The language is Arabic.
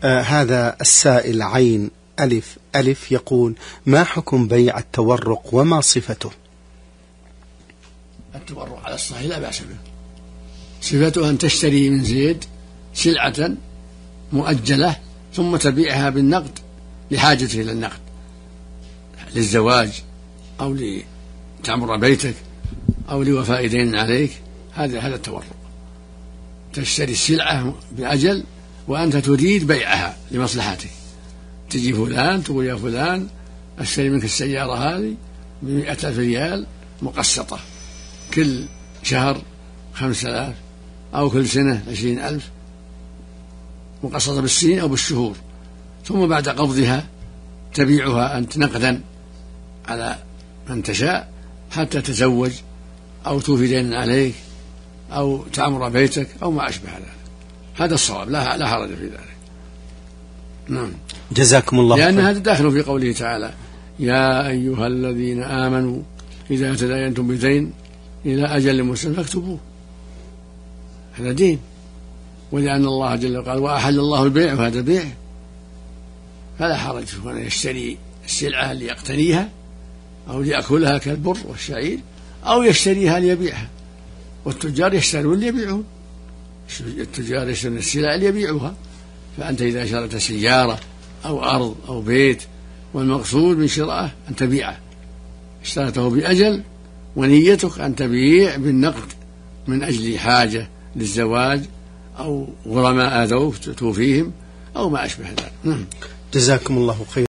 هذا السائل عين ألف ألف يقول: ما حكم بيع التورق وما صفته؟ التورق على الصحيح لا بأس به. صفته أن تشتري من زيد سلعة مؤجلة ثم تبيعها بالنقد لحاجته إلى النقد للزواج أو لتعمر بيتك أو لوفاء دين عليك. هذا التورق، تشتري السلعة بأجل وأنت تريد بيعها لمصلحتك. تجي فلان تقول: يا فلان أشتري منك السيارة هذه ب100,000 ريال مقسطة، كل شهر 5,000 أو كل سنة 20,000 مقسطة بالسنين أو بالشهور، ثم بعد قبضها تبيعها أنت نقدا على من تشاء حتى تتزوج أو توفي دين عليك أو تعمر بيتك أو ما أشبه ذلك. هذا الصواب، لا حرج في ذلك. نعم. جزاكم الله خيرا. لأن هذا داخل في قوله تعالى: يا أيها الذين آمنوا إذا تداينتم بدين إلى أجل مسمى فاكتبوه. هذا دين. ولأن الله جل وعلا قال: وأحل الله البيع، وهذا بيع، فلا حرج في أن يشتري السلعة ليقتنيها أو ليأكلها كالبر والشعير، أو يشتريها ليبيعها. والتجار يشترون ليبيعون، التجار يشترون السلع ليبيعوها. فأنت إذا شريت سيارة أو أرض أو بيت والمقصود من شرائه أن تبيعه، اشتريته بأجل ونيتك أن تبيع بالنقد من أجل حاجة للزواج أو غرماء آذوك توفيهم أو ما أشبه ذلك. جزاكم الله خيرا.